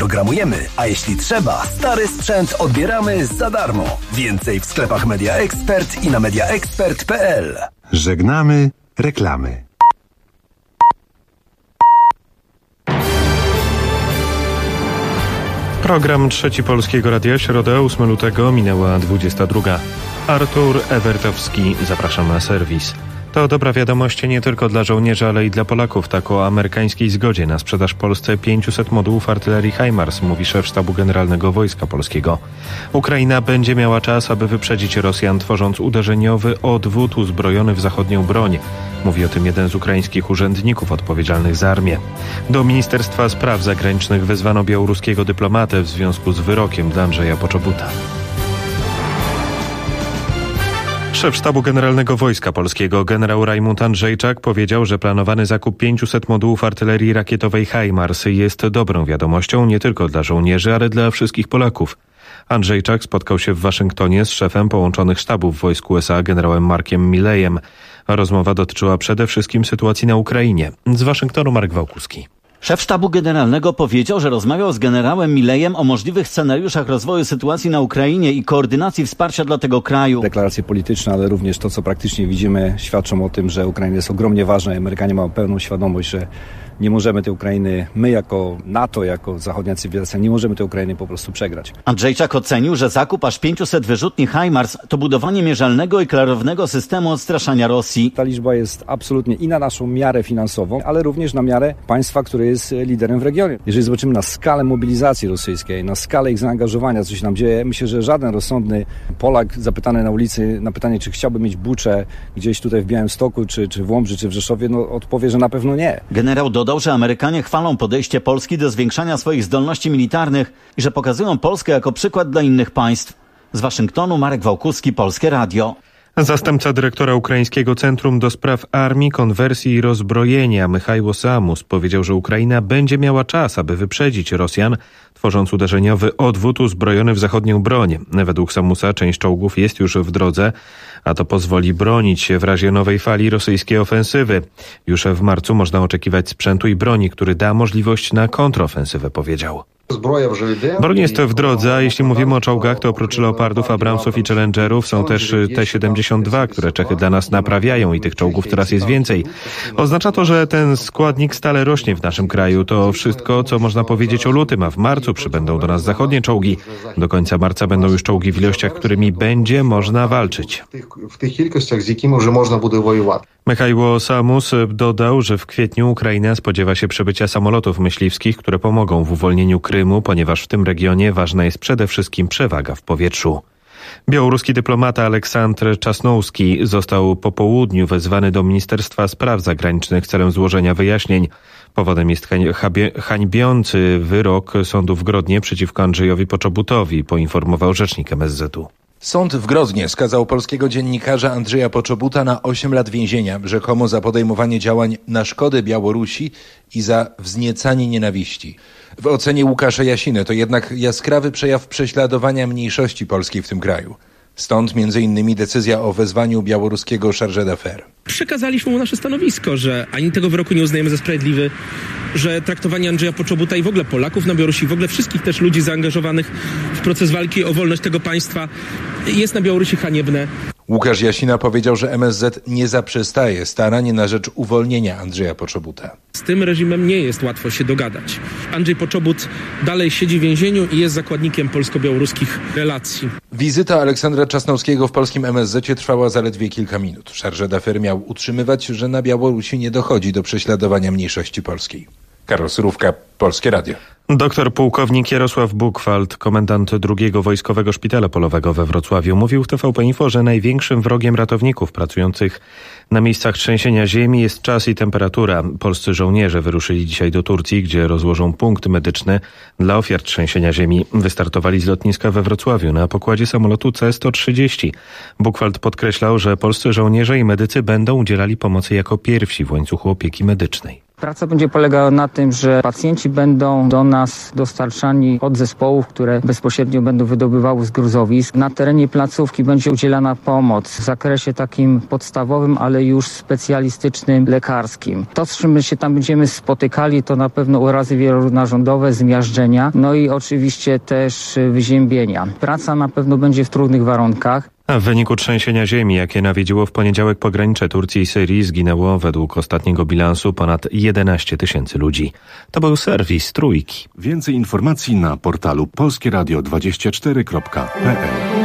programujemy, a jeśli trzeba, stary sprzęt odbieramy za darmo. Więcej w sklepach Media Expert i na mediaexpert.pl. Żegnamy reklamy. Program Trzeci Polskiego Radia, środę 8 lutego, minęła 22. Artur Ewertowski, zapraszam na serwis. To dobra wiadomość nie tylko dla żołnierzy, ale i dla Polaków. Tak o amerykańskiej zgodzie na sprzedaż Polsce 500 modułów artylerii HIMARS, mówi szef Sztabu Generalnego Wojska Polskiego. Ukraina będzie miała czas, aby wyprzedzić Rosjan, tworząc uderzeniowy odwód uzbrojony w zachodnią broń. Mówi o tym jeden z ukraińskich urzędników odpowiedzialnych za armię. Do Ministerstwa Spraw Zagranicznych wezwano białoruskiego dyplomatę w związku z wyrokiem dla Andrzeja Poczobuta. Szef Sztabu Generalnego Wojska Polskiego generał Rajmund Andrzejczak powiedział, że planowany zakup 500 modułów artylerii rakietowej HIMARS jest dobrą wiadomością nie tylko dla żołnierzy, ale dla wszystkich Polaków. Andrzejczak spotkał się w Waszyngtonie z szefem połączonych sztabów wojsk USA generałem Markiem Milleyem. Rozmowa dotyczyła przede wszystkim sytuacji na Ukrainie. Z Waszyngtonu Marek Wałkuski. Szef Sztabu Generalnego powiedział, że rozmawiał z generałem Milleyem o możliwych scenariuszach rozwoju sytuacji na Ukrainie i koordynacji wsparcia dla tego kraju. Deklaracje polityczne, ale również to, co praktycznie widzimy, świadczą o tym, że Ukraina jest ogromnie ważna i Amerykanie mają pełną świadomość, że nie możemy tej Ukrainy, my jako NATO, jako zachodnia cywilizacja, nie możemy tej Ukrainy po prostu przegrać. Andrzejczak ocenił, że zakup aż 500 wyrzutni HIMARS to budowanie mierzalnego i klarownego systemu odstraszania Rosji. Ta liczba jest absolutnie i na naszą miarę finansową, ale również na miarę państwa, które jest liderem w regionie. Jeżeli zobaczymy na skalę mobilizacji rosyjskiej, na skalę ich zaangażowania, co się tam dzieje, myślę, że żaden rozsądny Polak zapytany na ulicy na pytanie, czy chciałby mieć buczę gdzieś tutaj w Białymstoku, czy w Łomży, czy w Rzeszowie, odpowie, że na pewno nie. Generał dodał, że Amerykanie chwalą podejście Polski do zwiększania swoich zdolności militarnych i że pokazują Polskę jako przykład dla innych państw. Z Waszyngtonu Marek Wałkuski, Polskie Radio. Zastępca dyrektora Ukraińskiego Centrum do Spraw Armii, Konwersji i Rozbrojenia Michajło Samus powiedział, że Ukraina będzie miała czas, aby wyprzedzić Rosjan, tworząc uderzeniowy odwód uzbrojony w zachodnią broń. Według Samusa część czołgów jest już w drodze, a to pozwoli bronić się w razie nowej fali rosyjskiej ofensywy. Już w marcu można oczekiwać sprzętu i broni, który da możliwość na kontrofensywę, powiedział. Broń jest w drodze, a jeśli mówimy o czołgach, to oprócz Leopardów, Abramsów i Challengerów są też T-72, które Czechy dla nas naprawiają i tych czołgów teraz jest więcej. Oznacza to, że ten składnik stale rośnie w naszym kraju. To wszystko, co można powiedzieć o lutym, a w marcu przybędą do nas zachodnie czołgi. Do końca marca będą już czołgi w ilościach, którymi będzie można walczyć. W tych ilościach, z jakimi już można będzie wojować. Michajło Samus dodał, że w kwietniu Ukraina spodziewa się przybycia samolotów myśliwskich, które pomogą w uwolnieniu Krymu, ponieważ w tym regionie ważna jest przede wszystkim przewaga w powietrzu. Białoruski dyplomata Aleksandr Czasnowski został po południu wezwany do Ministerstwa Spraw Zagranicznych celem złożenia wyjaśnień. Powodem jest hańbiący wyrok sądu w Grodnie przeciwko Andrzejowi Poczobutowi, poinformował rzecznik MSZ-u. Sąd w Grodnie skazał polskiego dziennikarza Andrzeja Poczobuta na 8 lat więzienia, rzekomo za podejmowanie działań na szkodę Białorusi i za wzniecanie nienawiści. W ocenie Łukasza Jasiny to jednak jaskrawy przejaw prześladowania mniejszości polskiej w tym kraju. Stąd m.in. decyzja o wezwaniu białoruskiego chargé d'affaires. Przekazaliśmy mu nasze stanowisko, że ani tego wyroku nie uznajemy za sprawiedliwy, że traktowanie Andrzeja Poczobuta i w ogóle Polaków na Białorusi, w ogóle wszystkich też ludzi zaangażowanych w proces walki o wolność tego państwa jest na Białorusi haniebne. Łukasz Jasina powiedział, że MSZ nie zaprzestaje starań na rzecz uwolnienia Andrzeja Poczobuta. Z tym reżimem nie jest łatwo się dogadać. Andrzej Poczobut dalej siedzi w więzieniu i jest zakładnikiem polsko-białoruskich relacji. Wizyta Aleksandra Czasnowskiego w polskim MSZ trwała zaledwie kilka minut. Chargé d'affaires miał utrzymywać, że na Białorusi nie dochodzi do prześladowania mniejszości polskiej. Karol Surówka, Polskie Radio. Doktor pułkownik Jarosław Buchwald, komendant II Wojskowego Szpitala Polowego we Wrocławiu, mówił w TVP Info, że największym wrogiem ratowników pracujących na miejscach trzęsienia ziemi jest czas i temperatura. Polscy żołnierze wyruszyli dzisiaj do Turcji, gdzie rozłożą punkt medyczny dla ofiar trzęsienia ziemi. Wystartowali z lotniska we Wrocławiu na pokładzie samolotu C-130. Buchwald podkreślał, że polscy żołnierze i medycy będą udzielali pomocy jako pierwsi w łańcuchu opieki medycznej. Praca będzie polegała na tym, że pacjenci będą do nas dostarczani od zespołów, które bezpośrednio będą wydobywały z gruzowisk. Na terenie placówki będzie udzielana pomoc w zakresie takim podstawowym, ale już specjalistycznym, lekarskim. To, z czym my się tam będziemy spotykali, to na pewno urazy wielonarządowe, zmiażdżenia, no i oczywiście też wyziębienia. Praca na pewno będzie w trudnych warunkach. A w wyniku trzęsienia ziemi, jakie nawiedziło w poniedziałek pogranicze Turcji i Syrii, zginęło według ostatniego bilansu ponad 11 tysięcy ludzi. To był serwis Trójki. Więcej informacji na portalu polskieradio24.pl.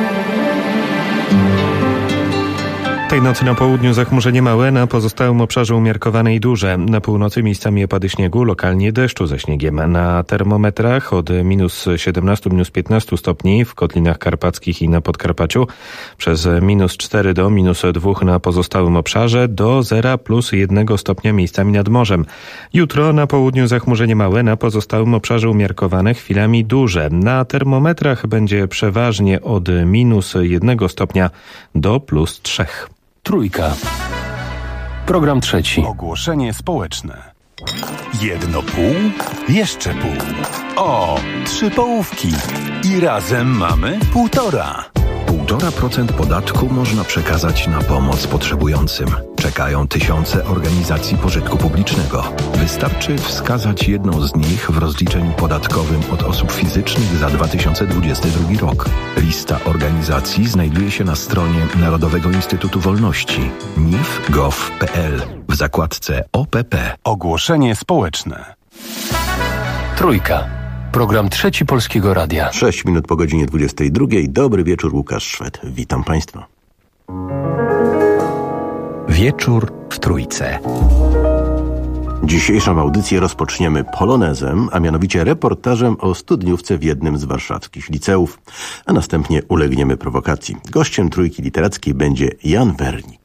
Tej nocy na południu zachmurzenie małe, na pozostałym obszarze umiarkowane i duże. Na północy miejscami opady śniegu, lokalnie deszczu ze śniegiem. Na termometrach od minus 17, minus 15 stopni w Kotlinach Karpackich i na Podkarpaciu, przez minus 4 do minus 2 na pozostałym obszarze, do 0 plus 1 stopnia miejscami nad morzem. Jutro na południu zachmurzenie małe, na pozostałym obszarze umiarkowane, chwilami duże. Na termometrach będzie przeważnie od minus 1 stopnia do plus 3. Trójka. Program trzeci. Ogłoszenie społeczne. 1,5? Jeszcze pół. O, 3 połówki. I razem mamy 1,5. 1,5% podatku można przekazać na pomoc potrzebującym. Czekają tysiące organizacji pożytku publicznego. Wystarczy wskazać jedną z nich w rozliczeniu podatkowym od osób fizycznych za 2022 rok. Lista organizacji znajduje się na stronie Narodowego Instytutu Wolności nif.gov.pl w zakładce OPP. Ogłoszenie społeczne. Trójka. Program trzeci Polskiego Radia. 6 minut po godzinie 22. Dobry wieczór, Łukasz Szwed. Witam Państwa. Wieczór w Trójce. Dzisiejszą audycję rozpoczniemy polonezem, a mianowicie reportażem o studniówce w jednym z warszawskich liceów, a następnie ulegniemy prowokacji. Gościem Trójki Literackiej będzie Jan Wernik.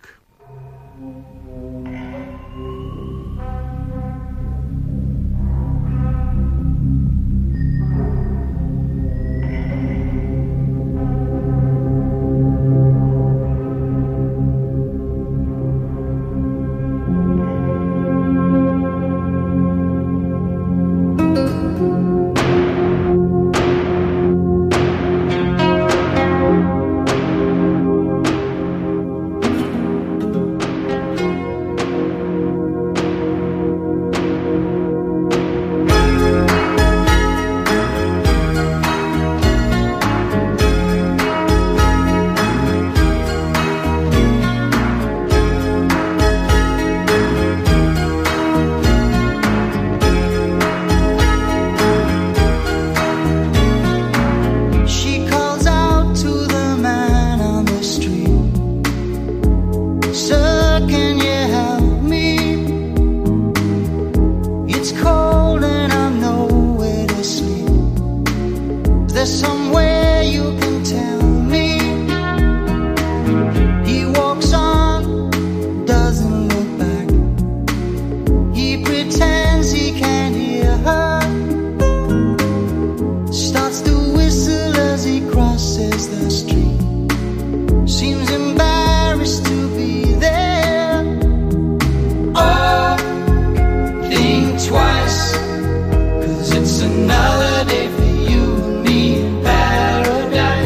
It's another day for you and me in paradise.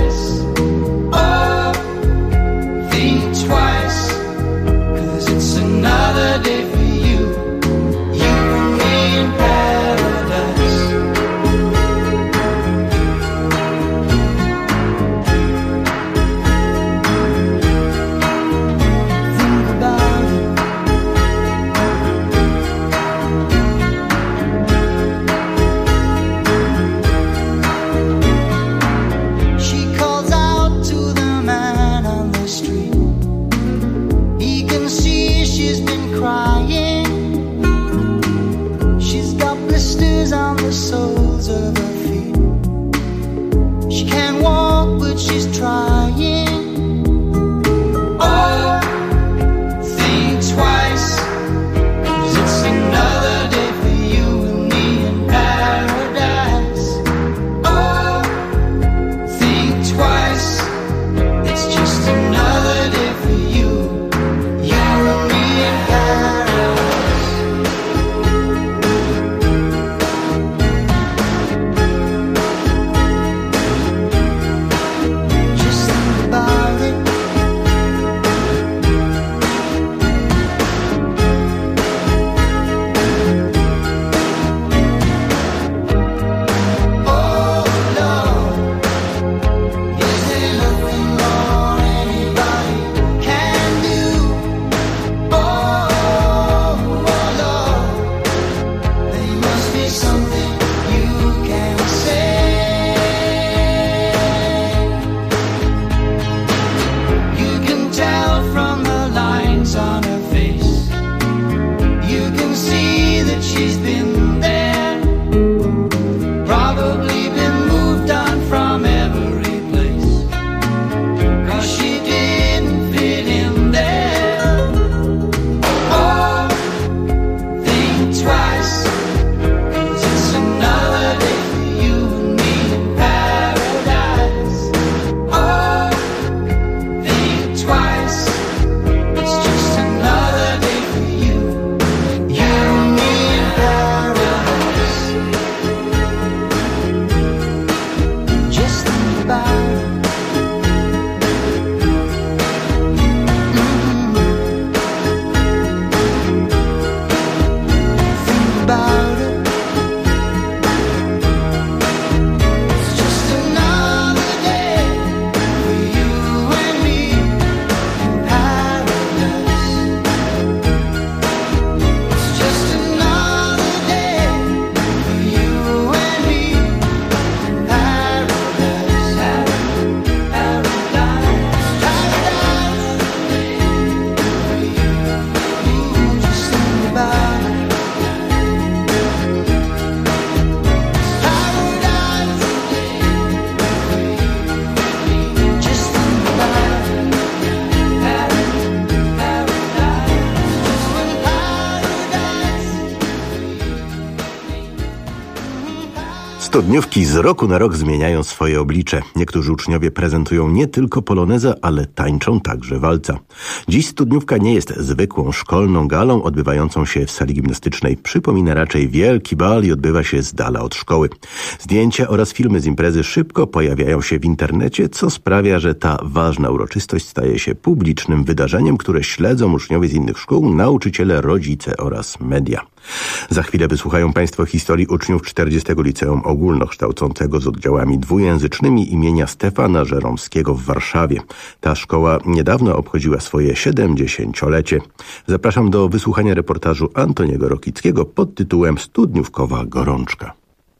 Studniówki z roku na rok zmieniają swoje oblicze. Niektórzy uczniowie prezentują nie tylko polonezę, ale tańczą także walca. Dziś studniówka nie jest zwykłą szkolną galą odbywającą się w sali gimnastycznej. Przypomina raczej wielki bal i odbywa się z dala od szkoły. Zdjęcia oraz filmy z imprezy szybko pojawiają się w internecie, co sprawia, że ta ważna uroczystość staje się publicznym wydarzeniem, które śledzą uczniowie z innych szkół, nauczyciele, rodzice oraz media. Za chwilę wysłuchają Państwo historii uczniów 40. Liceum Ogólnokształcącego z oddziałami dwujęzycznymi imienia Stefana Żeromskiego w Warszawie. Ta szkoła niedawno obchodziła swoje 70-lecie. Zapraszam do wysłuchania reportażu Antoniego Rokickiego pod tytułem Studniówkowa gorączka.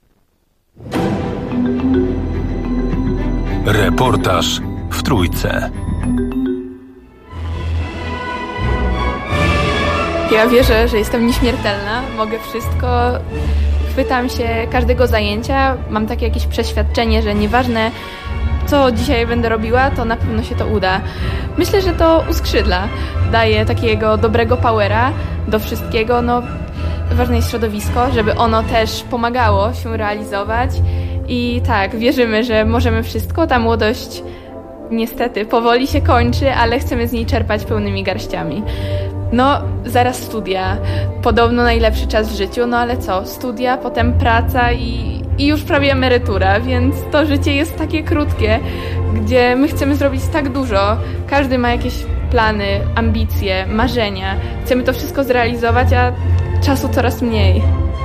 Reportaż w Trójce. Ja wierzę, że jestem nieśmiertelna, mogę wszystko, chwytam się każdego zajęcia, mam takie jakieś przeświadczenie, że nieważne co dzisiaj będę robiła, to na pewno się to uda. Myślę, że to uskrzydla, daje takiego dobrego powera do wszystkiego, ważne jest środowisko, żeby ono też pomagało się realizować i tak, wierzymy, że możemy wszystko, ta młodość niestety powoli się kończy, ale chcemy z niej czerpać pełnymi garściami. Zaraz studia. Podobno najlepszy czas w życiu, ale co? Studia, potem praca i już prawie emerytura, więc to życie jest takie krótkie, gdzie my chcemy zrobić tak dużo. Każdy ma jakieś plany, ambicje, marzenia. Chcemy to wszystko zrealizować, a czasu coraz mniej.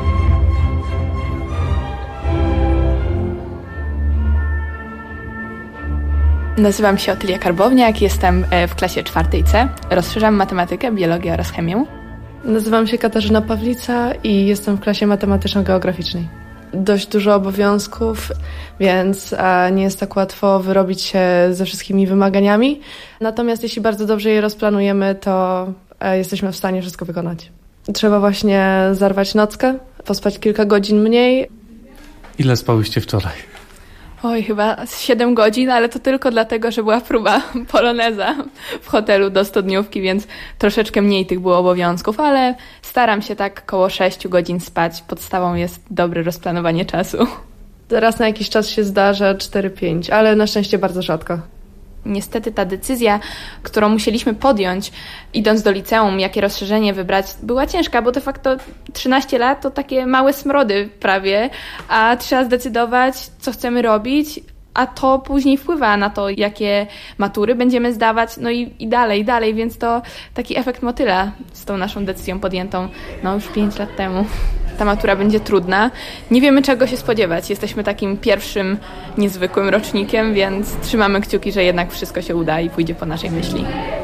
Nazywam się Otylia Karbowniak, jestem w klasie 4C. Rozszerzam matematykę, biologię oraz chemię. Nazywam się Katarzyna Pawlica i jestem w klasie matematyczno-geograficznej. Dość dużo obowiązków, więc nie jest tak łatwo wyrobić się ze wszystkimi wymaganiami. Natomiast jeśli bardzo dobrze je rozplanujemy, to jesteśmy w stanie wszystko wykonać. Trzeba właśnie zarwać nockę, pospać kilka godzin mniej. Ile spałyście wczoraj? Chyba 7 godzin, ale to tylko dlatego, że była próba poloneza w hotelu do studniówki, więc troszeczkę mniej tych było obowiązków, ale staram się tak koło 6 godzin spać. Podstawą jest dobre rozplanowanie czasu. Raz na jakiś czas się zdarza 4-5, ale na szczęście bardzo rzadko. Niestety ta decyzja, którą musieliśmy podjąć, idąc do liceum, jakie rozszerzenie wybrać, była ciężka, bo de facto 13 lat to takie małe smrody prawie, a trzeba zdecydować, co chcemy robić, a to później wpływa na to, jakie matury będziemy zdawać, i dalej, więc to taki efekt motyla z tą naszą decyzją podjętą już 5 lat temu. Ta matura będzie trudna. Nie wiemy, czego się spodziewać. Jesteśmy takim pierwszym niezwykłym rocznikiem, więc trzymamy kciuki, że jednak wszystko się uda i pójdzie po naszej myśli.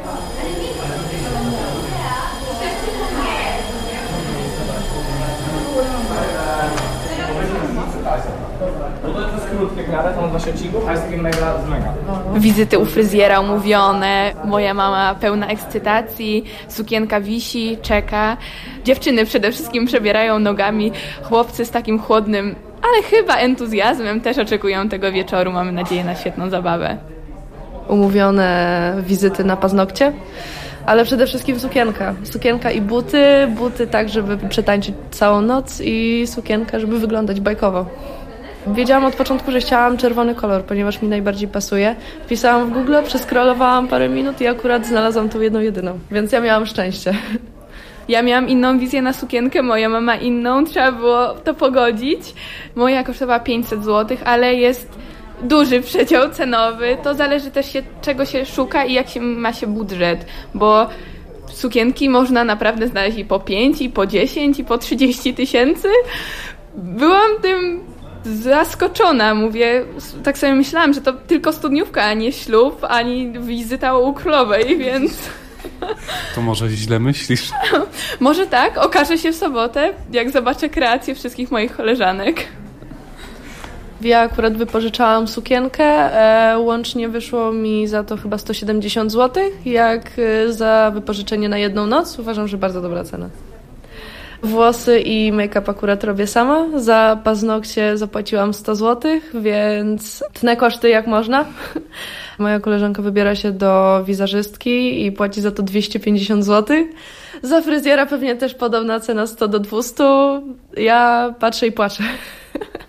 Wizyty u fryzjera umówione, moja mama pełna ekscytacji, sukienka wisi, czeka. Dziewczyny przede wszystkim przebierają nogami, chłopcy z takim chłodnym, ale chyba entuzjazmem też oczekują tego wieczoru. Mamy nadzieję na świetną zabawę. Umówione wizyty na paznokcie, ale przede wszystkim sukienka. Sukienka i buty. Buty tak, żeby przetańczyć całą noc i sukienka, żeby wyglądać bajkowo. Wiedziałam od początku, że chciałam czerwony kolor, ponieważ mi najbardziej pasuje. Wpisałam w Google, przeskrolowałam parę minut i akurat znalazłam tą jedną jedyną, więc ja miałam szczęście. Ja miałam inną wizję na sukienkę, moja mama inną, trzeba było to pogodzić. Moja kosztowała 500 zł, ale jest duży przedział cenowy. To zależy też czego się szuka i jak ma się budżet, bo sukienki można naprawdę znaleźć i po 5, i po 10, i po 30 tysięcy. Byłam tym zaskoczona, mówię, tak sobie myślałam, że to tylko studniówka, a nie ślub, ani wizyta u królowej, więc... To może źle myślisz? Może tak, okaże się w sobotę, jak zobaczę kreację wszystkich moich koleżanek. Ja akurat wypożyczałam sukienkę, łącznie wyszło mi za to chyba 170 zł, jak za wypożyczenie na jedną noc. Uważam, że bardzo dobra cena. Włosy i make-up akurat robię sama. Za paznokcie zapłaciłam 100 zł, więc tnę koszty jak można. Moja koleżanka wybiera się do wizerzystki i płaci za to 250 zł. Za fryzjera pewnie też podobna cena 100 do 200. Ja patrzę i płaczę.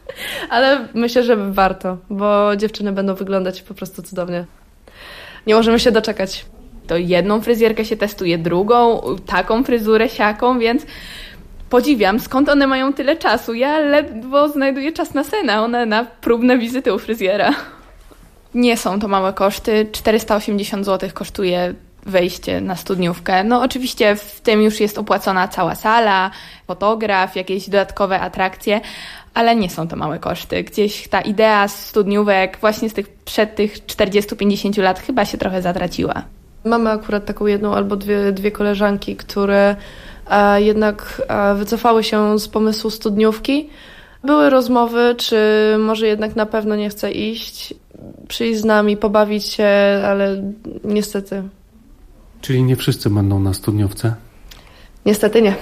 Ale myślę, że warto, bo dziewczyny będą wyglądać po prostu cudownie. Nie możemy się doczekać. To jedną fryzjerkę się testuje, drugą, taką fryzurę, siaką, więc podziwiam, skąd one mają tyle czasu. Ja ledwo znajduję czas na sen, a one na próbne wizyty u fryzjera. Nie są to małe koszty. 480 zł kosztuje wejście na studniówkę. No oczywiście w tym już jest opłacona cała sala, fotograf, jakieś dodatkowe atrakcje, ale nie są to małe koszty. Gdzieś ta idea studniówek właśnie przed tych 40-50 lat chyba się trochę zatraciła. Mamy akurat taką jedną albo dwie koleżanki, które jednak wycofały się z pomysłu studniówki. Były rozmowy, czy może jednak na pewno nie chce iść, przyjść z nami, pobawić się, ale niestety. Czyli nie wszyscy będą na studniówce? Niestety nie.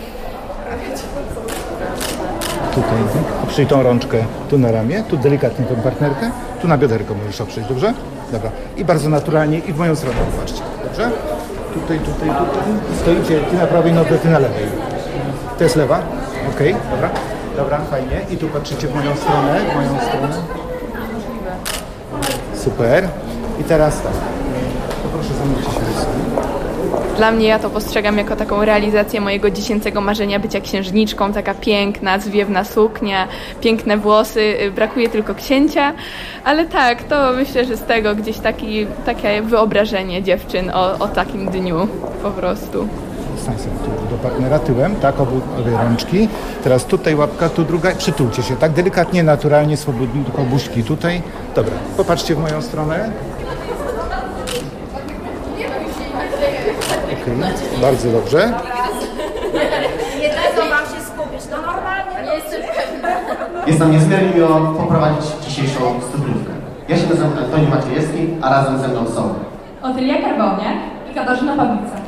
Tutaj oprzyj tą rączkę tu na ramię, tu delikatnie tą partnerkę, tu na bioderko możesz oprzeć, dobrze? Dobra. I bardzo naturalnie i w moją stronę popatrzcie, dobrze? Tutaj. Stoicie, ty na prawej nodze, ty na lewej. To jest lewa, okej, dobra. Dobra, fajnie. I tu patrzycie w moją stronę, Super. I teraz tak. Poproszę zamknąć się rysunek. Dla mnie ja to postrzegam jako taką realizację mojego dziecięcego marzenia bycia księżniczką, taka piękna, zwiewna suknia, piękne włosy, brakuje tylko księcia, ale tak, to myślę, że z tego gdzieś takie wyobrażenie dziewczyn o takim dniu po prostu. Stań sobie tu do partnera tyłem, tak, obie rączki. Teraz tutaj łapka, tu druga, przytulcie się, tak delikatnie, naturalnie, swobodnie, tylko buźki tutaj. Dobra, popatrzcie w moją stronę. Okay, bardzo dobrze. Nie dadzą wam się skupić, no normalnie. Nie jestem pewna. Jest nam niezmiernie miło poprowadzić dzisiejszą studniówkę. Ja się nazywam Antoni Maciejewski, a razem ze mną są Otylia Karbowniak i Katarzyna Pawlica.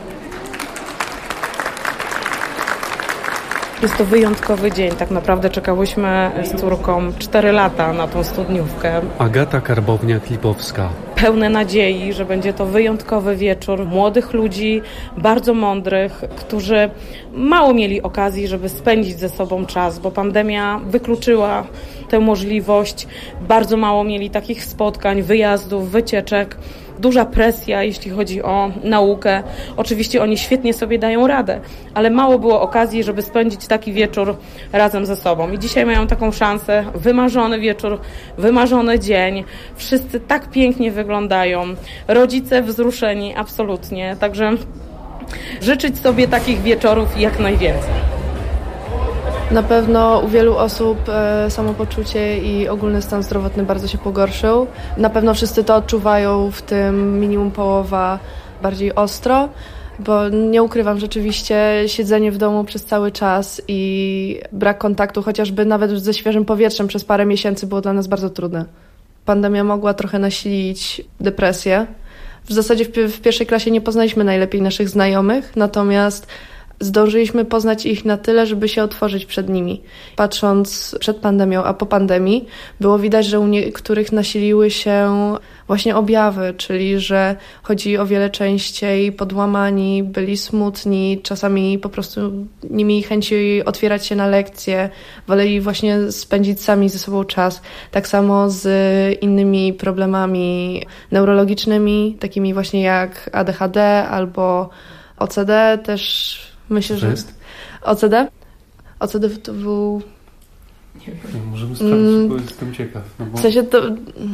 Jest to wyjątkowy dzień. Tak naprawdę czekałyśmy z córką 4 lata na tą studniówkę. Agata Karbowniak-Lipowska. Pełne nadziei, że będzie to wyjątkowy wieczór młodych ludzi, bardzo mądrych, którzy mało mieli okazji, żeby spędzić ze sobą czas, bo pandemia wykluczyła tę możliwość. Bardzo mało mieli takich spotkań, wyjazdów, wycieczek. Duża presja, jeśli chodzi o naukę. Oczywiście oni świetnie sobie dają radę, ale mało było okazji, żeby spędzić taki wieczór razem ze sobą. I dzisiaj mają taką szansę, wymarzony wieczór, wymarzony dzień. Wszyscy tak pięknie wyglądają. Rodzice wzruszeni, absolutnie. Także życzyć sobie takich wieczorów jak najwięcej. Na pewno u wielu osób samopoczucie i ogólny stan zdrowotny bardzo się pogorszył. Na pewno wszyscy to odczuwają, w tym minimum połowa bardziej ostro, bo nie ukrywam, rzeczywiście siedzenie w domu przez cały czas i brak kontaktu, chociażby nawet ze świeżym powietrzem przez parę miesięcy było dla nas bardzo trudne. Pandemia mogła trochę nasilić depresję. W zasadzie w pierwszej klasie nie poznaliśmy najlepiej naszych znajomych, natomiast zdążyliśmy poznać ich na tyle, żeby się otworzyć przed nimi. Patrząc przed pandemią, a po pandemii, było widać, że u niektórych nasiliły się właśnie objawy, czyli że chodzi o wiele częściej podłamani, byli smutni, czasami po prostu nie mieli chęci otwierać się na lekcje, woleli właśnie spędzić sami ze sobą czas. Tak samo z innymi problemami neurologicznymi, takimi właśnie jak ADHD albo OCD też. Myślę, że OCD? OCD to był... Nie wiem, możemy sprawdzić, bo jestem ciekaw. No bo... W sensie to...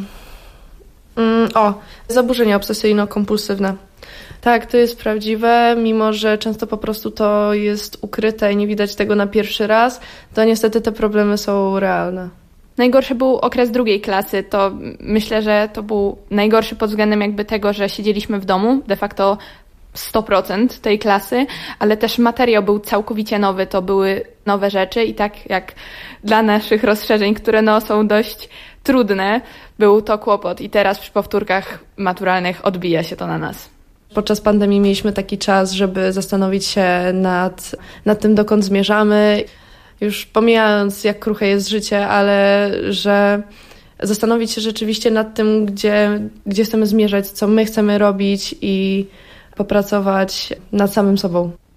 zaburzenia obsesyjno-kompulsywne. Tak, to jest prawdziwe, mimo że często po prostu to jest ukryte i nie widać tego na pierwszy raz, to niestety te problemy są realne. Najgorszy był okres 2. klasy. To myślę, że to był najgorszy pod względem jakby tego, że siedzieliśmy w domu, de facto 100% tej klasy, ale też materiał był całkowicie nowy, to były nowe rzeczy i tak jak dla naszych rozszerzeń, które są dość trudne, był to kłopot i teraz przy powtórkach maturalnych odbija się to na nas. Podczas pandemii mieliśmy taki czas, żeby zastanowić się nad tym, dokąd zmierzamy, już pomijając jak kruche jest życie, ale że zastanowić się rzeczywiście nad tym, gdzie chcemy zmierzać, co my chcemy robić i popracować nad samym sobą.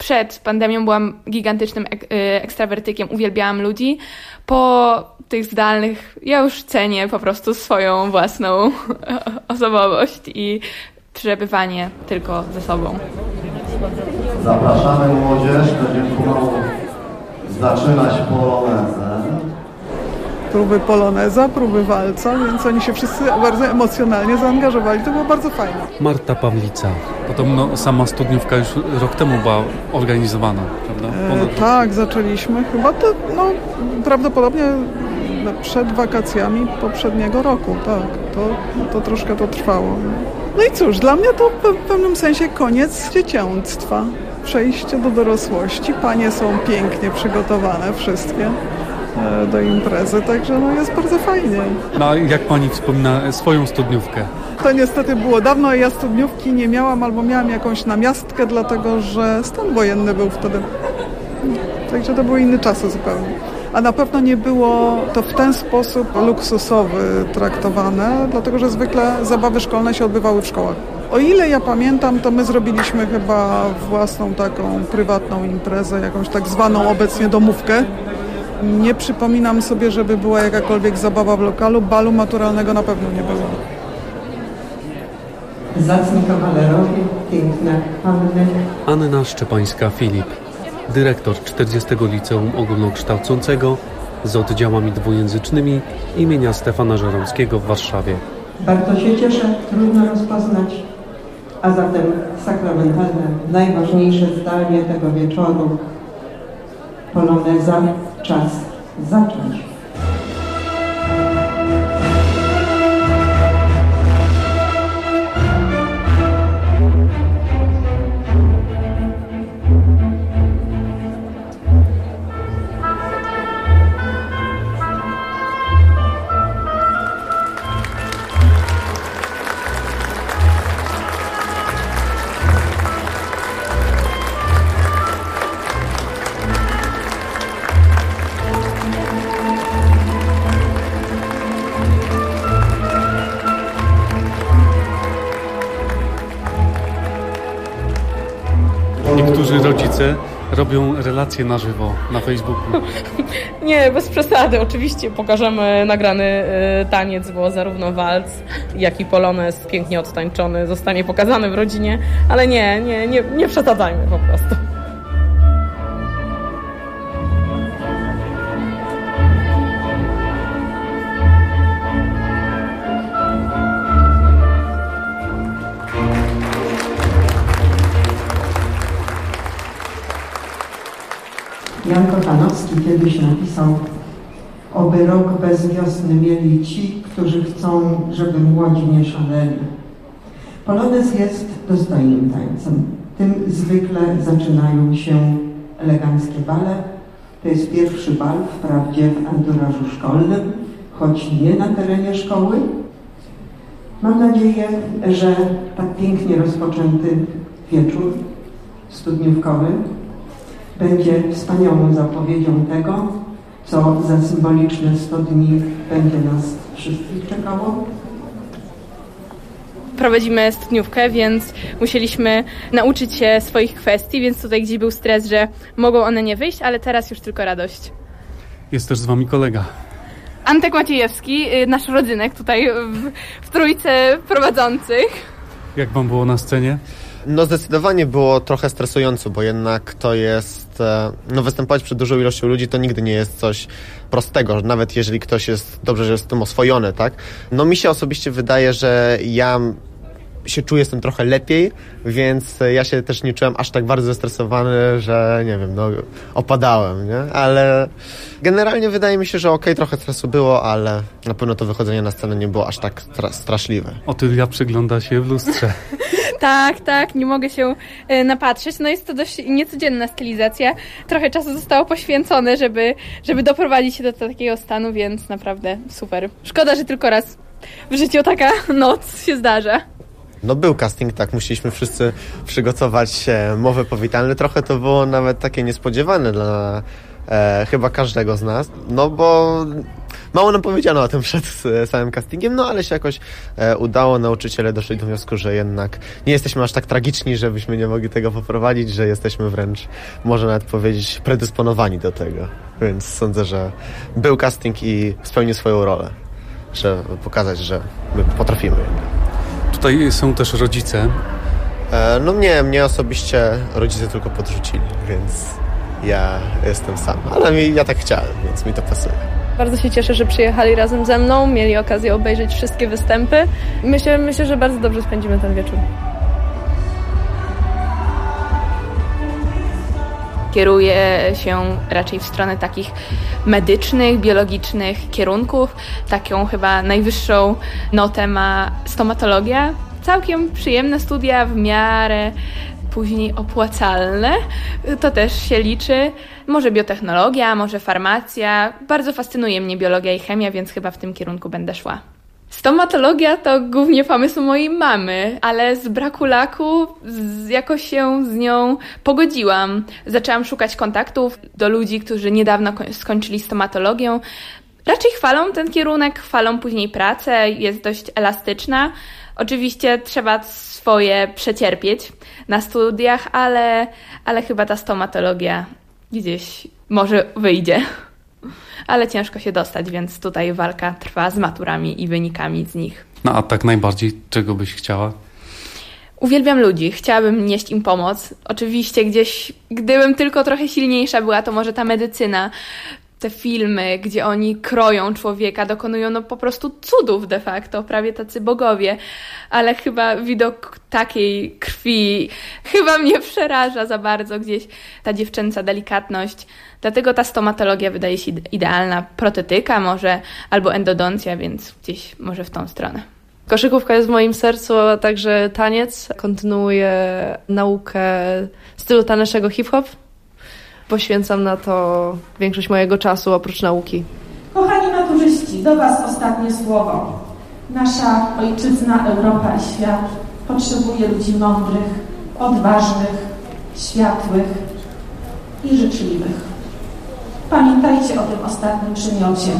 Przed pandemią byłam gigantycznym ekstrawertykiem, uwielbiałam ludzi. Po tych zdalnych ja już cenię po prostu swoją własną osobowość i przebywanie tylko ze sobą. Zapraszamy młodzież, będziemy pomału zaczynać polonezę. Próby poloneza, próby walca, więc oni się wszyscy bardzo emocjonalnie zaangażowali. To było bardzo fajne. Marta Pawlica. Podobno sama studniówka już rok temu była organizowana, prawda? Tak, zaczęliśmy chyba to, prawdopodobnie przed wakacjami poprzedniego roku, tak. To troszkę to trwało. No i cóż, dla mnie to w pewnym sensie koniec dziecięctwa. Przejście do dorosłości. Panie są pięknie przygotowane, wszystkie do imprezy, także jest bardzo fajnie. No jak pani wspomina swoją studniówkę? To niestety było dawno, ja studniówki nie miałam, albo miałam jakąś namiastkę, dlatego że stan wojenny był wtedy. Także to były inne czasy zupełnie. A na pewno nie było to w ten sposób luksusowy traktowane, dlatego że zwykle zabawy szkolne się odbywały w szkołach. O ile ja pamiętam, to my zrobiliśmy chyba własną taką prywatną imprezę, jakąś tak zwaną obecnie domówkę. Nie przypominam sobie, żeby była jakakolwiek zabawa w lokalu. Balu maturalnego na pewno nie było. Zacni kawalerowie, piękne panny. Anna Szczepańska-Filip, dyrektor 40. Liceum Ogólnokształcącego z oddziałami dwujęzycznymi imienia Stefana Żeromskiego w Warszawie. Bardzo się cieszę, trudno rozpoznać, a zatem sakramentalne, najważniejsze zdanie tego wieczoru. Poloneza, czas zacząć. Niektórzy rodzice robią relacje na żywo na Facebooku. Nie, bez przesady. Oczywiście pokażemy nagrany taniec, bo zarówno walc, jak i polonez pięknie odtańczony zostanie pokazany w rodzinie, ale nie przesadzajmy po prostu. Jan Kochanowski kiedyś napisał: oby rok bez wiosny mieli ci, którzy chcą, żeby młodzi nie szaleli. Polonez jest dostojnym tańcem. Tym zwykle zaczynają się eleganckie bale. To jest pierwszy bal wprawdzie w anturażu szkolnym, choć nie na terenie szkoły. Mam nadzieję, że tak pięknie rozpoczęty wieczór studniówkowy będzie wspaniałą zapowiedzią tego, co za symboliczne 100 dni będzie nas wszystkich czekało. Prowadzimy studniówkę, więc musieliśmy nauczyć się swoich kwestii, więc tutaj gdzieś był stres, że mogą one nie wyjść, ale teraz już tylko radość. Jest też z wami kolega. Antek Maciejewski, nasz rodzynek tutaj w trójce prowadzących. Jak wam było na scenie? No zdecydowanie było trochę stresująco, bo jednak to jest, występować przed dużą ilością ludzi to nigdy nie jest coś prostego, nawet jeżeli ktoś jest dobrze, że jest z tym oswojony, tak? No mi się osobiście wydaje, że ja się czuję z tym trochę lepiej, więc ja się też nie czułem aż tak bardzo zestresowany, że nie wiem, opadałem, nie? Ale generalnie wydaje mi się, że trochę stresu było, ale na pewno to wychodzenie na scenę nie było aż tak straszliwe. Otylia przygląda się w lustrze. Tak, nie mogę się napatrzeć. No jest to dość niecodzienna stylizacja. Trochę czasu zostało poświęcone, żeby doprowadzić się do takiego stanu, więc naprawdę super. Szkoda, że tylko raz w życiu taka noc się zdarza. No był casting, tak, musieliśmy wszyscy przygotować mowy powitalne. Trochę to było nawet takie niespodziewane dla chyba każdego z nas, no bo Mało nam powiedziano o tym przed samym castingiem, no ale się jakoś udało. Nauczyciele doszli do wniosku, że jednak nie jesteśmy aż tak tragiczni, żebyśmy nie mogli tego poprowadzić, że jesteśmy wręcz, można nawet powiedzieć, predysponowani do tego. Więc sądzę, że był casting i spełnił swoją rolę, żeby pokazać, że my potrafimy. Tutaj są też rodzice. No mnie osobiście rodzice tylko podrzucili, więc ja jestem sam. Ale ja tak chciałem, więc mi to pasuje. Bardzo się cieszę, że przyjechali razem ze mną, mieli okazję obejrzeć wszystkie występy. Myślę, że bardzo dobrze spędzimy ten wieczór. Kieruję się raczej w stronę takich medycznych, biologicznych kierunków. Taką chyba najwyższą notę ma stomatologia. Całkiem przyjemne studia, w miarę później opłacalne. To też się liczy. Może biotechnologia, może farmacja. Bardzo fascynuje mnie biologia i chemia, więc chyba w tym kierunku będę szła. Stomatologia to głównie pomysł mojej mamy, ale z braku laku jakoś się z nią pogodziłam. Zaczęłam szukać kontaktów do ludzi, którzy niedawno skończyli stomatologię. Raczej chwalą ten kierunek, chwalą później pracę, jest dość elastyczna. Oczywiście trzeba swoje przecierpieć na studiach, ale chyba ta stomatologia gdzieś może wyjdzie. Ale ciężko się dostać, więc tutaj walka trwa z maturami i wynikami z nich. No a tak najbardziej czego byś chciała? Uwielbiam ludzi, chciałabym nieść im pomoc. Oczywiście gdzieś, gdybym tylko trochę silniejsza była, to może ta medycyna. Te filmy, gdzie oni kroją człowieka, dokonują po prostu cudów de facto, prawie tacy bogowie. Ale chyba widok takiej krwi chyba mnie przeraża za bardzo gdzieś ta dziewczęca delikatność. Dlatego ta stomatologia wydaje się idealna. Protetyka może, albo endodoncja, więc gdzieś może w tą stronę. Koszykówka jest w moim sercu, a także taniec. Kontynuuję naukę stylu tanecznego hip-hop. Poświęcam na to większość mojego czasu oprócz nauki. Kochani maturzyści, do Was ostatnie słowo. Nasza ojczyzna, Europa i świat potrzebuje ludzi mądrych, odważnych, światłych i życzliwych. Pamiętajcie o tym ostatnim przymiocie,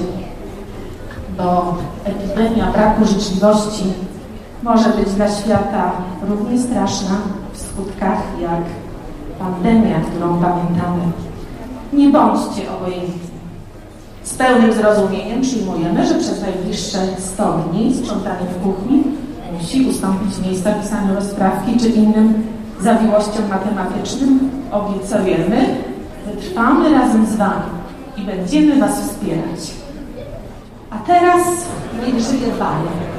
bo epidemia braku życzliwości może być dla świata równie straszna w skutkach jak pandemia, którą pamiętamy. Nie bądźcie obojętni. Z pełnym zrozumieniem przyjmujemy, że przez najbliższe 100 dni sprzątanie w kuchni musi ustąpić miejsca pisaniu rozprawki czy innym zawiłościom matematycznym. Obiecujemy, wytrwamy razem z Wami i będziemy Was wspierać. A teraz niech żyje balet.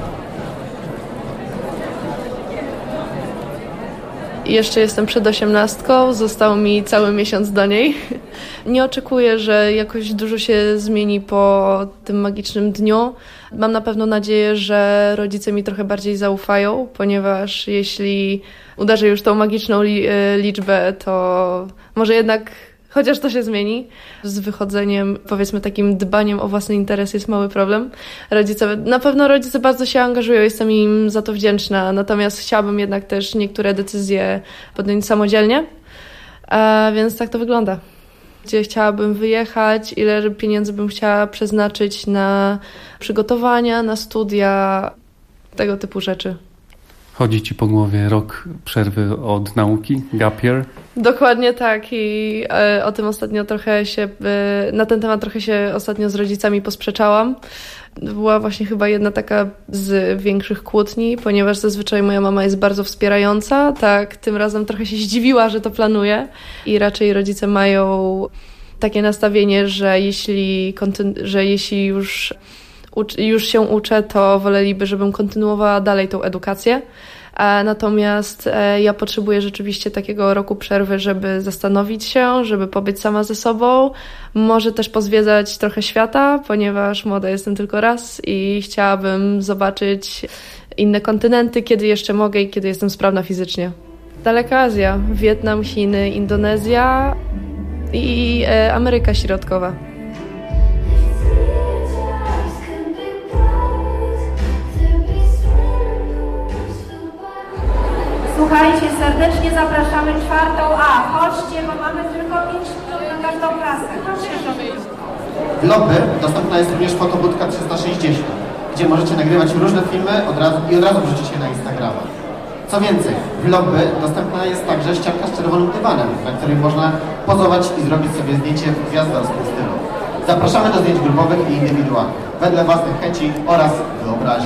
Jeszcze jestem przed 18, został mi cały miesiąc do niej. Nie oczekuję, że jakoś dużo się zmieni po tym magicznym dniu. Mam na pewno nadzieję, że rodzice mi trochę bardziej zaufają, ponieważ jeśli udarzę już tą magiczną liczbę, to może jednak chociaż to się zmieni. Z wychodzeniem, powiedzmy takim dbaniem o własny interes jest mały problem. Na pewno rodzice bardzo się angażują, jestem im za to wdzięczna, natomiast chciałabym jednak też niektóre decyzje podjąć samodzielnie, więc tak to wygląda. Gdzie chciałabym wyjechać, ile pieniędzy bym chciała przeznaczyć na przygotowania, na studia, tego typu rzeczy. Chodzi Ci po głowie rok przerwy od nauki, gap year? Dokładnie tak i o tym ostatnio na ten temat trochę się ostatnio z rodzicami posprzeczałam. Była właśnie chyba jedna taka z większych kłótni, ponieważ zazwyczaj moja mama jest bardzo wspierająca, tak tym razem trochę się zdziwiła, że to planuję i raczej rodzice mają takie nastawienie, że jeśli już się uczę, to woleliby, żebym kontynuowała dalej tą edukację. Natomiast ja potrzebuję rzeczywiście takiego roku przerwy, żeby zastanowić się, żeby pobyć sama ze sobą, może też pozwiedzać trochę świata, ponieważ młoda jestem tylko raz i chciałabym zobaczyć inne kontynenty, kiedy jeszcze mogę i kiedy jestem sprawna fizycznie. Daleka Azja, Wietnam, Chiny, Indonezja i Ameryka Środkowa. Słuchajcie, serdecznie zapraszamy 4A. Chodźcie, bo mamy tylko 5 minut na każdą klasę. Proszę. W lobby dostępna jest również fotobudka 360, gdzie możecie nagrywać różne filmy i od razu wrzucić je na Instagrama. Co więcej, w lobby dostępna jest także ścianka z czerwonym dywanem, na której można pozować i zrobić sobie zdjęcie w gwiazdorskim stylu. Zapraszamy do zdjęć grupowych i indywidualnych, wedle własnych chęci oraz wyobraźni.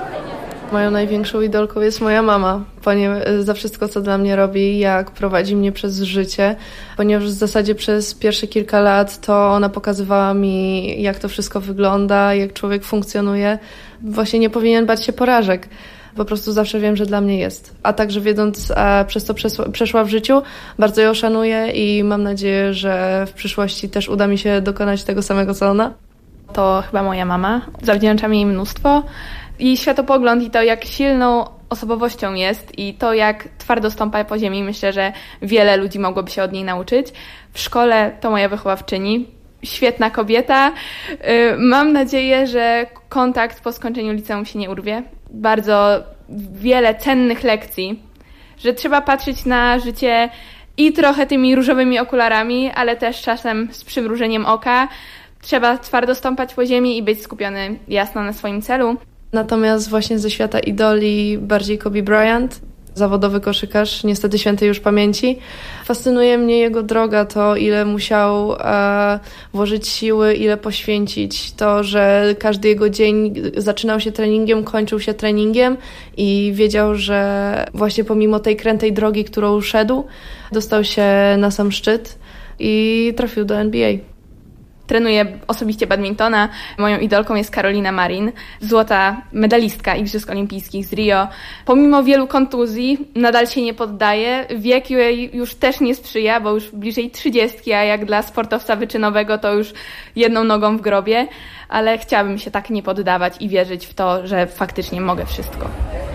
Moją największą idolką jest moja mama, za wszystko, co dla mnie robi, jak prowadzi mnie przez życie, ponieważ w zasadzie przez pierwsze kilka lat to ona pokazywała mi, jak to wszystko wygląda, jak człowiek funkcjonuje. Właśnie nie powinien bać się porażek. Po prostu zawsze wiem, że dla mnie jest. A także wiedząc, przez co przeszła w życiu, bardzo ją szanuję i mam nadzieję, że w przyszłości też uda mi się dokonać tego samego, co ona. To chyba moja mama. Zawdzięczam jej mnóstwo. Jej światopogląd i to, jak silną osobowością jest i to, jak twardo stąpa po ziemi, myślę, że wiele ludzi mogłoby się od niej nauczyć. W szkole to moja wychowawczyni. Świetna kobieta. Mam nadzieję, że kontakt po skończeniu liceum się nie urwie. Bardzo wiele cennych lekcji, że trzeba patrzeć na życie i trochę tymi różowymi okularami, ale też czasem z przymrużeniem oka. Trzeba twardo stąpać po ziemi i być skupiony jasno na swoim celu. Natomiast właśnie ze świata idoli bardziej Kobe Bryant, zawodowy koszykarz, niestety świętej już pamięci. Fascynuje mnie jego droga, to ile musiał włożyć siły, ile poświęcić. To, że każdy jego dzień zaczynał się treningiem, kończył się treningiem i wiedział, że właśnie pomimo tej krętej drogi, którą szedł, dostał się na sam szczyt i trafił do NBA. Trenuję osobiście badmintona. Moją idolką jest Carolina Marin, złota medalistka Igrzysk Olimpijskich z Rio. Pomimo wielu kontuzji nadal się nie poddaje. Wiek jej już też nie sprzyja, bo już bliżej 30, a jak dla sportowca wyczynowego to już jedną nogą w grobie. Ale chciałabym się tak nie poddawać i wierzyć w to, że faktycznie mogę wszystko.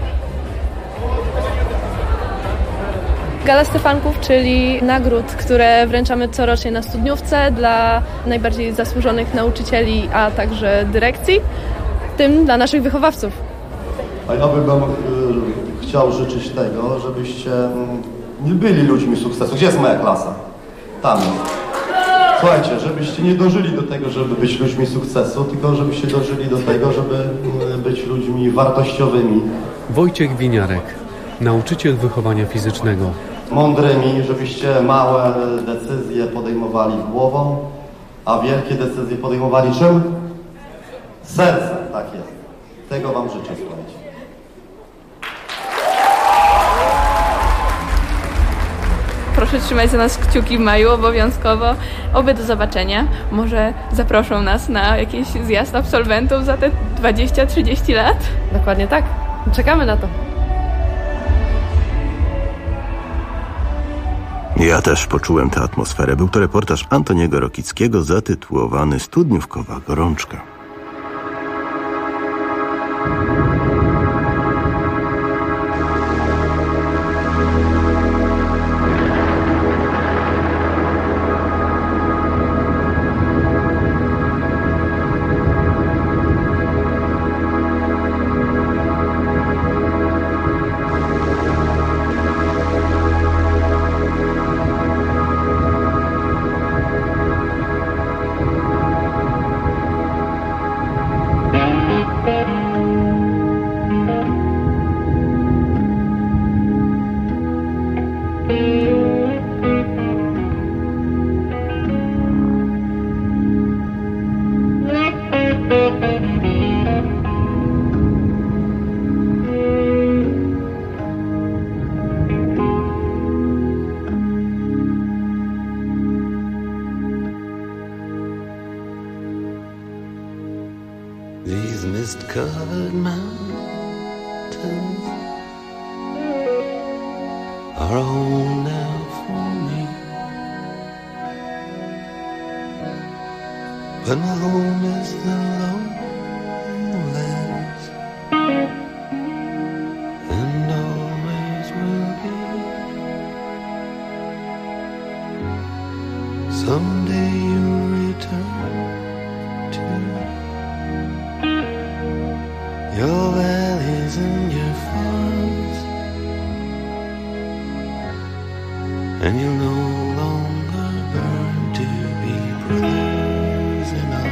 Gala Stefanków, czyli nagród, które wręczamy corocznie na studniówce dla najbardziej zasłużonych nauczycieli, a także dyrekcji, w tym dla naszych wychowawców. A ja bym wam chciał życzyć tego, żebyście nie byli ludźmi sukcesu. Gdzie jest moja klasa? Tam. Słuchajcie, żebyście nie dążyli do tego, żeby być ludźmi sukcesu, tylko żebyście dążyli do tego, żeby być ludźmi wartościowymi. Wojciech Winiarek, nauczyciel wychowania fizycznego. Mądrymi, żebyście małe decyzje podejmowali głową, a wielkie decyzje podejmowali czym? Sercem, tak jest. Tego wam życzę, słuchajcie. Proszę trzymać za nas kciuki w maju obowiązkowo. Oby do zobaczenia. Może zaproszą nas na jakiś zjazd absolwentów za te 20-30 lat? Dokładnie tak. Czekamy na to. Ja też poczułem tę atmosferę. Był to reportaż Antoniego Rokickiego zatytułowany Studniówkowa gorączka. These mist-covered mountains are a home now for me, but my home is the lowlands, and always will be. Someday you'll return to your valleys and your farms, and you'll no longer burn to be brothers in arms.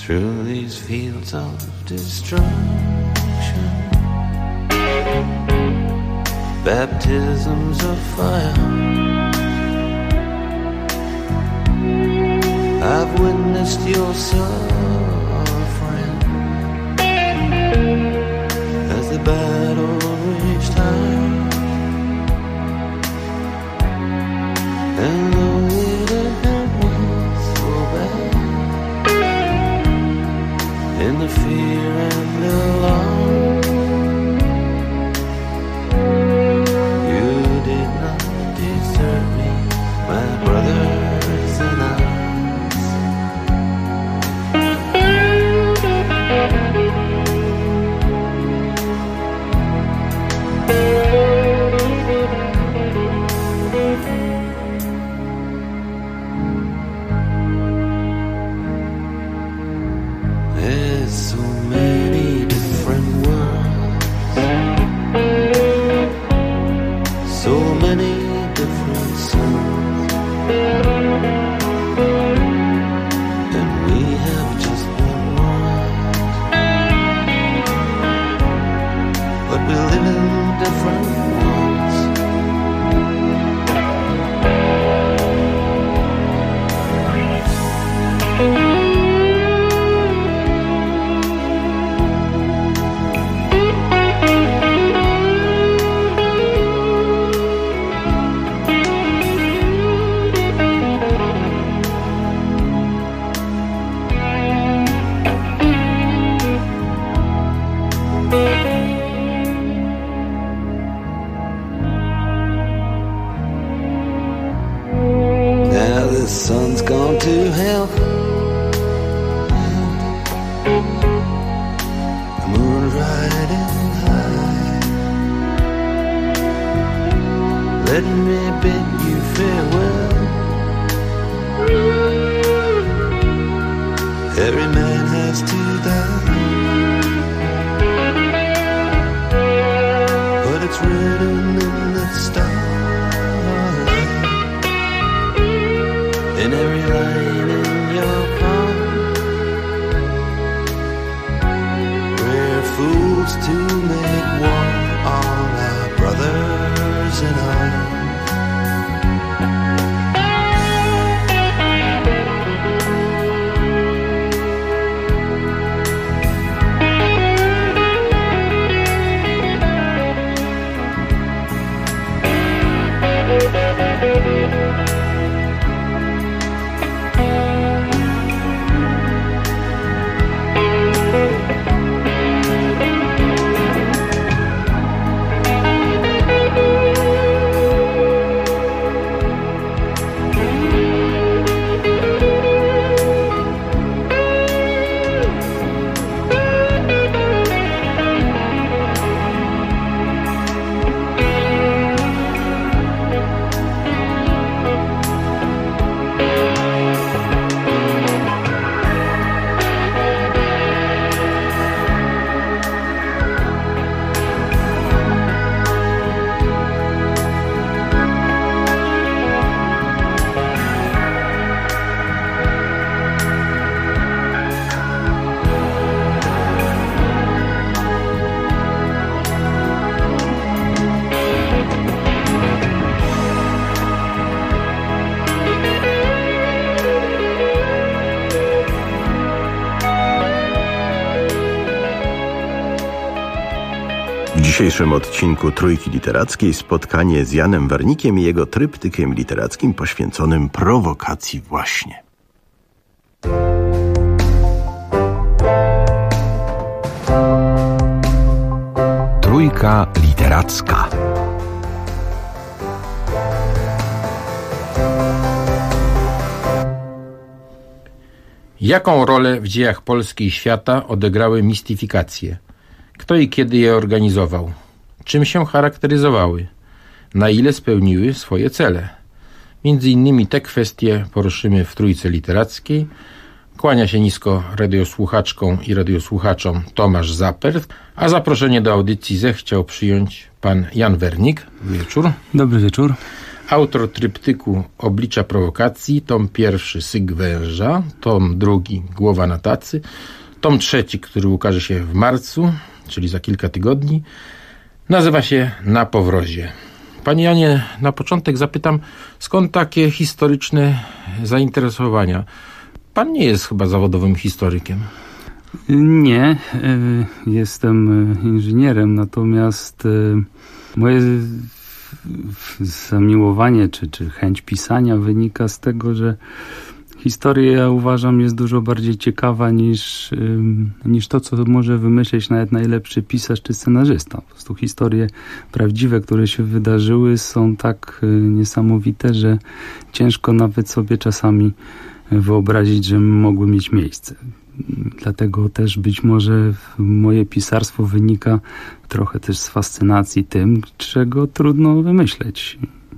through these fields of destruction. Baptisms of fire. I've witnessed your suffering as the battle raged high. And though it didn't went so bad, in the fear and alarm, you did not desert me, my brothers and I. There's so many different worlds, so many different suns, and we have just one world, but we live in different ones. Now the sun's gone to hell, the moon's riding high. Let me bid you farewell. Every man has to die, but it's written in the stars, in every line in your palm. We're fools to make war on our brothers in arms. W dzisiejszym odcinku Trójki Literackiej spotkanie z Janem Warnikiem i jego tryptykiem literackim poświęconym prowokacji właśnie. Trójka literacka. Jaką rolę w dziejach Polski i świata odegrały mistyfikacje? Kto i kiedy je organizował? Czym się charakteryzowały? Na ile spełniły swoje cele? Między innymi te kwestie poruszymy w Trójce Literackiej. Kłania się nisko radiosłuchaczkom i radiosłuchaczom Tomasz Zapert, a zaproszenie do audycji zechciał przyjąć pan Jan Wernik. Dobry wieczór. Dobry wieczór. Autor tryptyku Oblicza prowokacji, tom 1 Syk węża, tom 2 Głowa na tacy, tom 3, który ukaże się w marcu, czyli za kilka tygodni, nazywa się Na powrozie. Panie Janie, na początek zapytam, skąd takie historyczne zainteresowania? Pan nie jest chyba zawodowym historykiem. Nie, jestem inżynierem, natomiast moje zamiłowanie czy chęć pisania wynika z tego, że historia, ja uważam, jest dużo bardziej ciekawa niż to, co może wymyśleć nawet najlepszy pisarz czy scenarzysta. Po prostu historie prawdziwe, które się wydarzyły, są tak niesamowite, że ciężko nawet sobie czasami wyobrazić, że mogły mieć miejsce. Dlatego też być może moje pisarstwo wynika trochę też z fascynacji tym, czego trudno wymyśleć.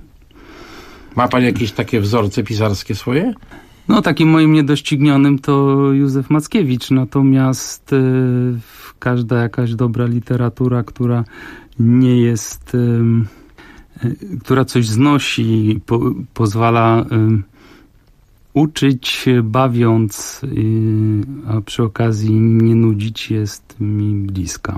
Ma pan jakieś takie wzorce pisarskie swoje? No, takim moim niedoścignionym to Józef Mackiewicz, natomiast każda jakaś dobra literatura, która nie jest, która coś znosi, pozwala uczyć, bawiąc, a przy okazji nie nudzić, jest mi bliska.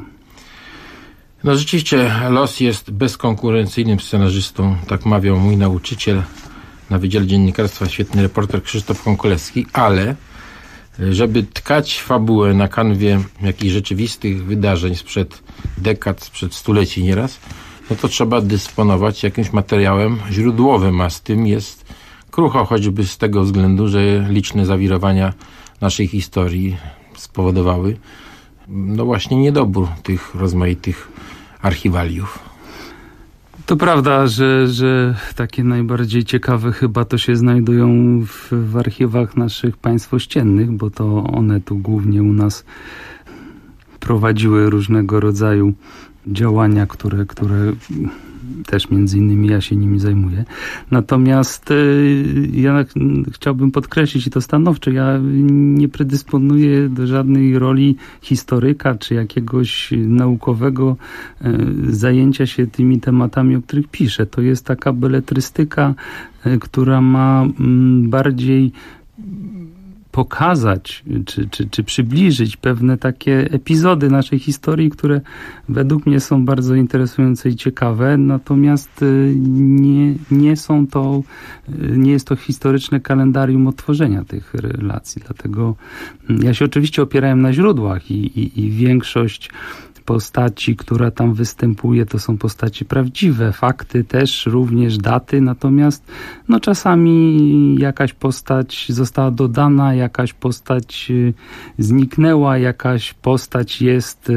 No rzeczywiście los jest bezkonkurencyjnym scenarzystą, tak mawiał mój nauczyciel na Wydziale Dziennikarstwa, świetny reporter Krzysztof Konkolewski, ale żeby tkać fabułę na kanwie jakichś rzeczywistych wydarzeń sprzed dekad, sprzed stuleci nieraz, no to trzeba dysponować jakimś materiałem źródłowym, a z tym jest krucho, choćby z tego względu, że liczne zawirowania naszej historii spowodowały no właśnie niedobór tych rozmaitych archiwaliów. To prawda, że takie najbardziej ciekawe chyba to się znajdują w archiwach naszych państw ościennych, bo to one tu głównie u nas prowadziły różnego rodzaju działania, które też między innymi ja się nimi zajmuję. Natomiast ja chciałbym podkreślić, i to stanowczo, ja nie predysponuję do żadnej roli historyka czy jakiegoś naukowego zajęcia się tymi tematami, o których piszę. To jest taka beletrystyka, która ma bardziej pokazać, czy przybliżyć pewne takie epizody naszej historii, które według mnie są bardzo interesujące i ciekawe, natomiast nie jest to historyczne kalendarium odtworzenia tych relacji. Dlatego ja się oczywiście opierałem na źródłach i większość postaci, która tam występuje, to są postaci prawdziwe, fakty też, również daty, natomiast no czasami jakaś postać została dodana, jakaś postać zniknęła, jakaś postać jest,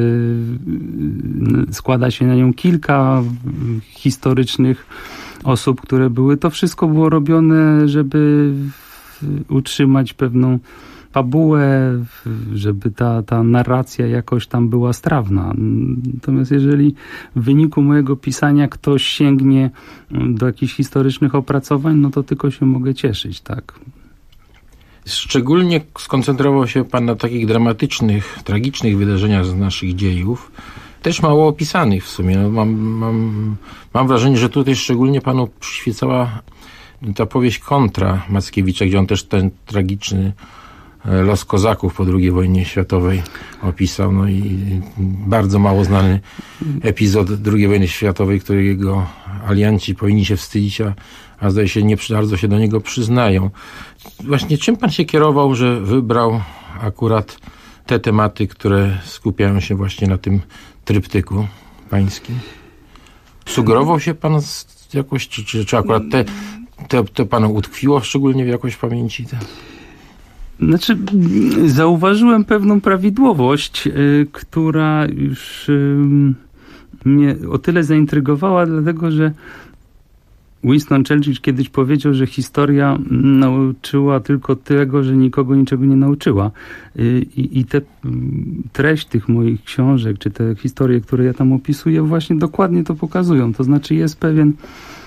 składa się na nią kilka historycznych osób, które były. To wszystko było robione, żeby utrzymać pewną fabułę, żeby ta narracja jakoś tam była strawna. Natomiast jeżeli w wyniku mojego pisania ktoś sięgnie do jakichś historycznych opracowań, no to tylko się mogę cieszyć, tak. Szczególnie skoncentrował się pan na takich dramatycznych, tragicznych wydarzeniach z naszych dziejów, też mało opisanych w sumie. No, mam wrażenie, że tutaj szczególnie panu przyświecała ta powieść Kontra Mackiewicza, gdzie on też ten tragiczny los kozaków po II wojnie światowej opisał. No i bardzo mało znany epizod II wojny światowej, którego alianci powinni się wstydzić, a zdaje się nie bardzo się do niego przyznają. Właśnie czym pan się kierował, że wybrał akurat te tematy, które skupiają się właśnie na tym tryptyku pańskim? Sugerował się pan jakoś, czy akurat to panu utkwiło szczególnie w jakoś pamięci? Znaczy, zauważyłem pewną prawidłowość, która już mnie o tyle zaintrygowała, dlatego że Winston Churchill kiedyś powiedział, że historia nauczyła tylko tego, że nikogo niczego nie nauczyła. I treść tych moich książek, czy te historie, które ja tam opisuję, właśnie dokładnie to pokazują. To znaczy jest pewien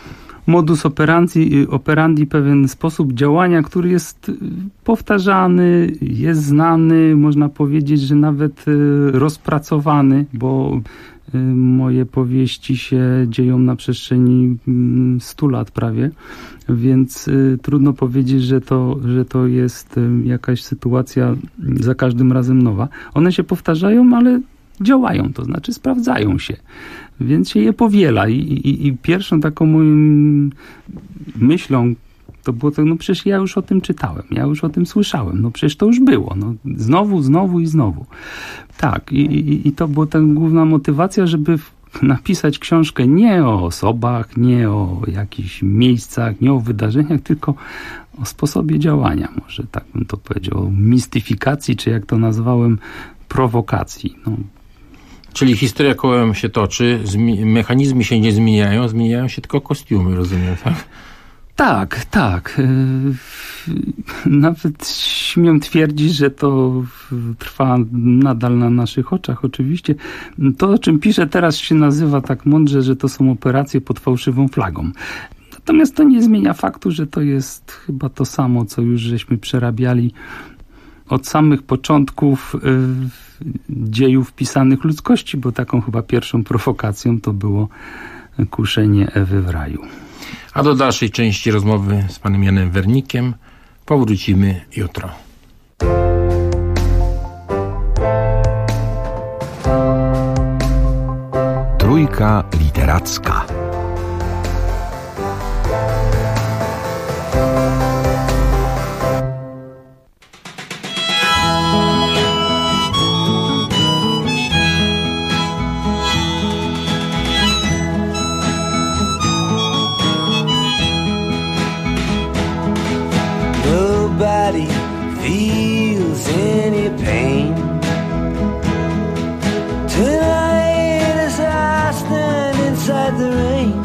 modus operandi, pewien sposób działania, który jest powtarzany, jest znany, można powiedzieć, że nawet rozpracowany, bo moje powieści się dzieją na przestrzeni 100 lat prawie, więc trudno powiedzieć, że to jest jakaś sytuacja za każdym razem nowa. One się powtarzają, ale działają, to znaczy sprawdzają się, więc się je powiela i pierwszą taką moją myślą to było to, no przecież ja już o tym czytałem, ja już o tym słyszałem, no przecież to już było, no znowu i znowu. Tak, i to była ta główna motywacja, żeby napisać książkę nie o osobach, nie o jakichś miejscach, nie o wydarzeniach, tylko o sposobie działania, może tak bym to powiedział, o mistyfikacji, czy jak to nazwałem, prowokacji. No. Czyli historia kołem się toczy, mechanizmy się nie zmieniają, zmieniają się tylko kostiumy, rozumiem, tak? Tak. Nawet śmiem twierdzić, że to trwa nadal na naszych oczach. Oczywiście to, o czym piszę teraz, się nazywa tak mądrze, że to są operacje pod fałszywą flagą. Natomiast to nie zmienia faktu, że to jest chyba to samo, co już żeśmy przerabiali od samych początków dziejów pisanych ludzkości, bo taką chyba pierwszą prowokacją to było kuszenie Ewy w raju. A do dalszej części rozmowy z panem Janem Wernikiem powrócimy jutro. Trójka literacka. Nobody feels any pain tonight as I stand inside the rain.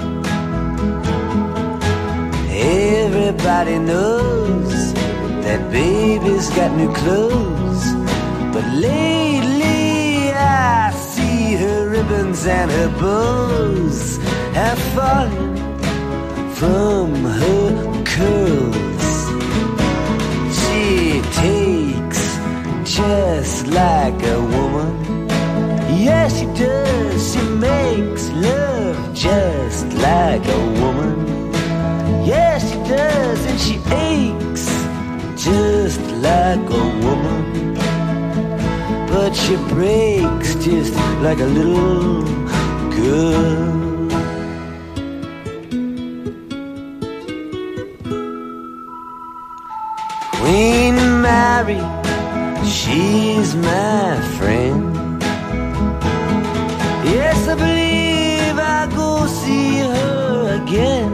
Everybody knows that baby's got new clothes, but lately I see her ribbons and her bows have fallen from her curls. She takes just like a woman. Yes, she does. She makes love just like a woman. Yes, she does. And she aches just like a woman. But she breaks just like a little girl. Queen Mary, she's my friend. Yes, I believe I'll go see her again.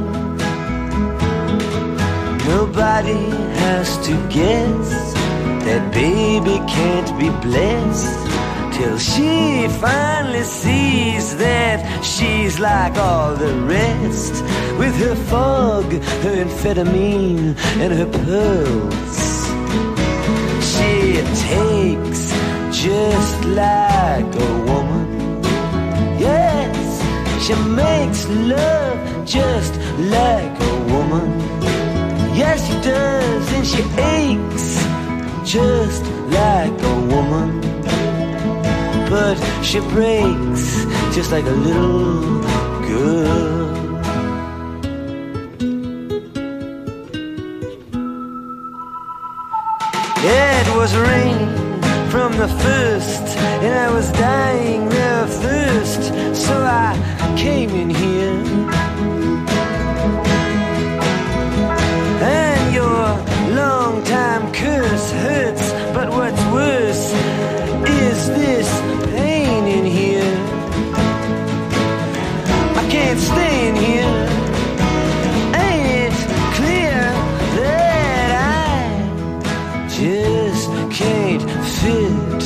Nobody has to guess that baby can't be blessed till she finally sees that she's like all the rest, with her fog, her amphetamine, and her pearls. She takes just like a woman. Yes, she makes love just like a woman. Yes, she does, and she aches just like a woman. But she breaks just like a little girl. It was rain from the first, and I was dying of thirst, so I came in here. And your long-time curse hurts, but what's worse is this pain in here. I can't stay in here. Ain't it clear that I just can't fit?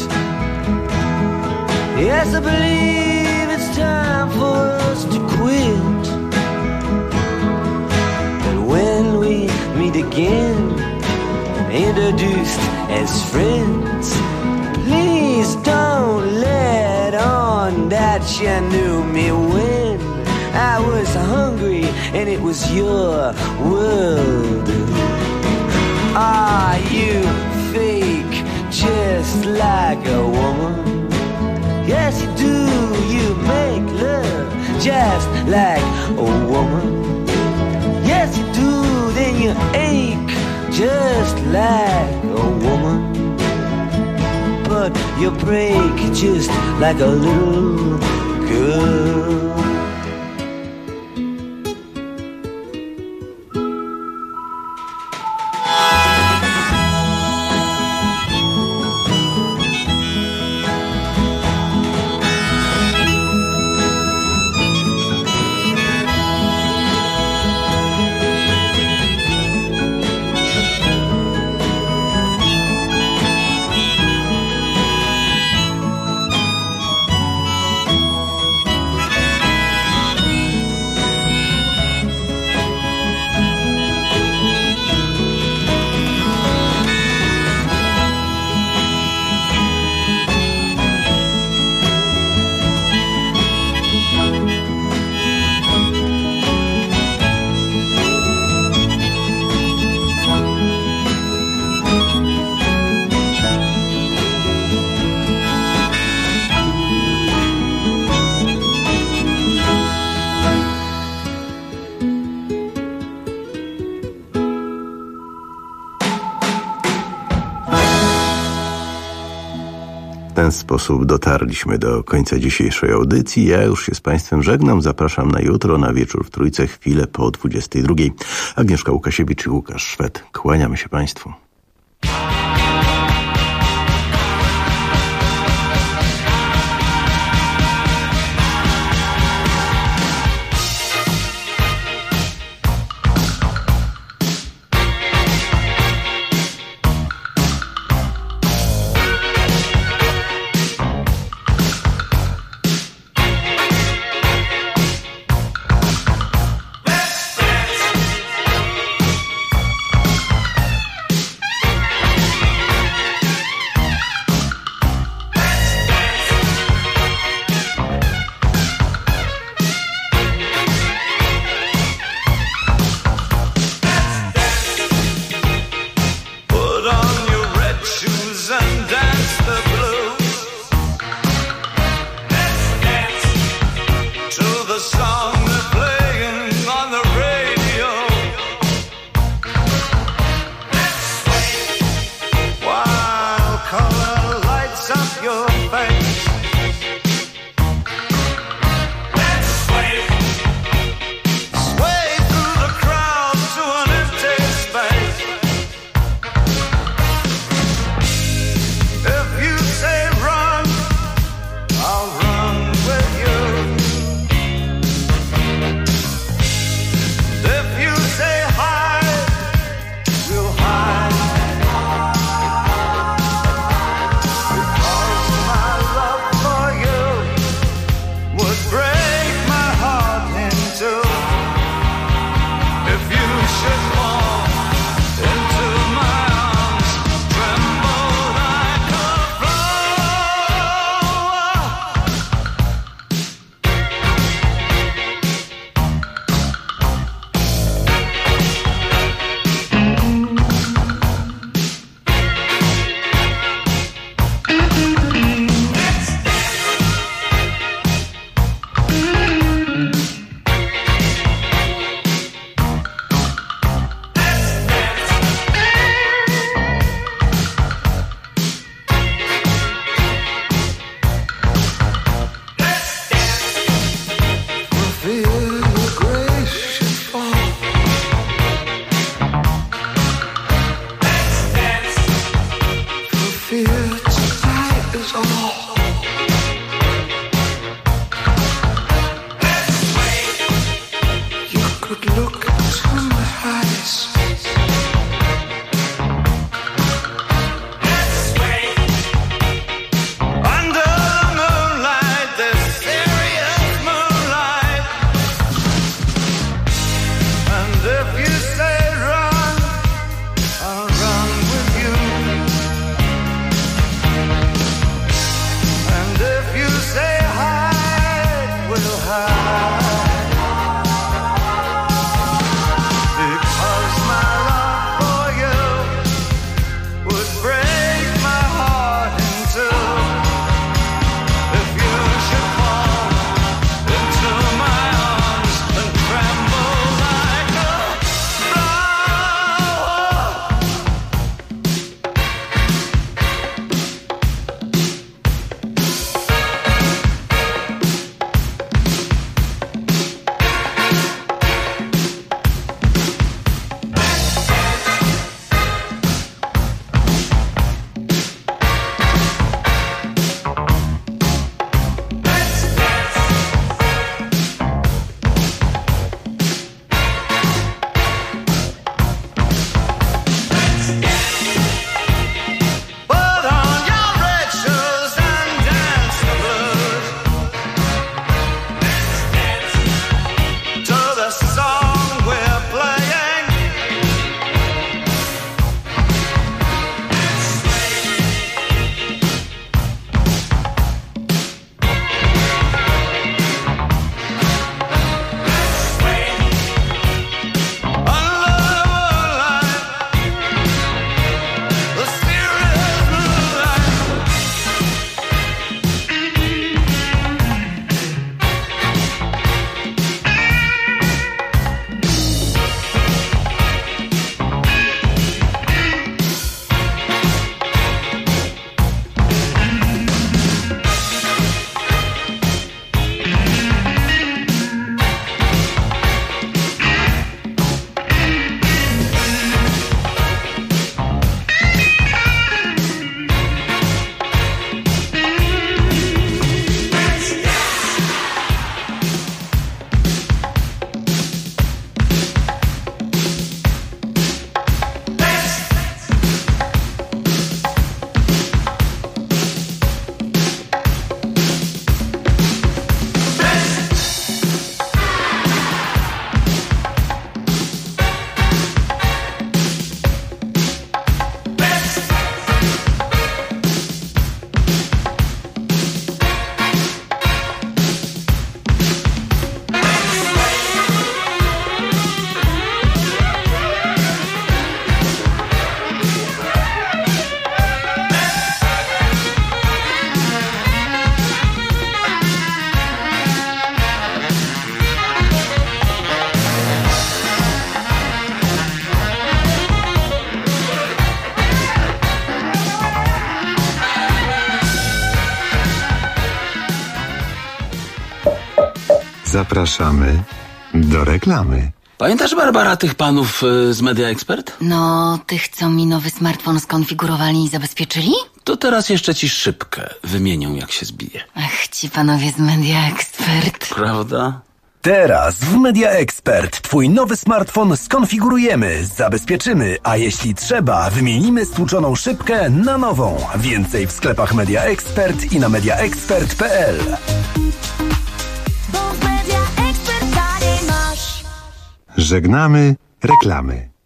Yes, I believe it's time for us to quit. But when we meet again, introduced as friends, please don't let on that you knew me when I was hungry and it was your world. Are you fake, just like a woman? Yes, you do. You make love just like a woman. Yes, you do. Then you ache just like a woman. But you break just like a little girl. W ten sposób dotarliśmy do końca dzisiejszej audycji. Ja już się z Państwem żegnam. Zapraszam na jutro, na wieczór w Trójce, chwilę po 22. Agnieszka Łukasiewicz i Łukasz Szwed. Kłaniamy się Państwu. My love Zapraszamy do reklamy. Pamiętasz, Barbara, tych panów z Media Expert? No, tych, co mi nowy smartfon skonfigurowali i zabezpieczyli? To teraz jeszcze ci szybkę wymienią, jak się zbije. Ach, ci panowie z Media Expert. Prawda? Teraz w Media Expert twój nowy smartfon skonfigurujemy, zabezpieczymy, a jeśli trzeba, wymienimy stłuczoną szybkę na nową. Więcej w sklepach Media Expert i na mediaexpert.pl. Żegnamy reklamy.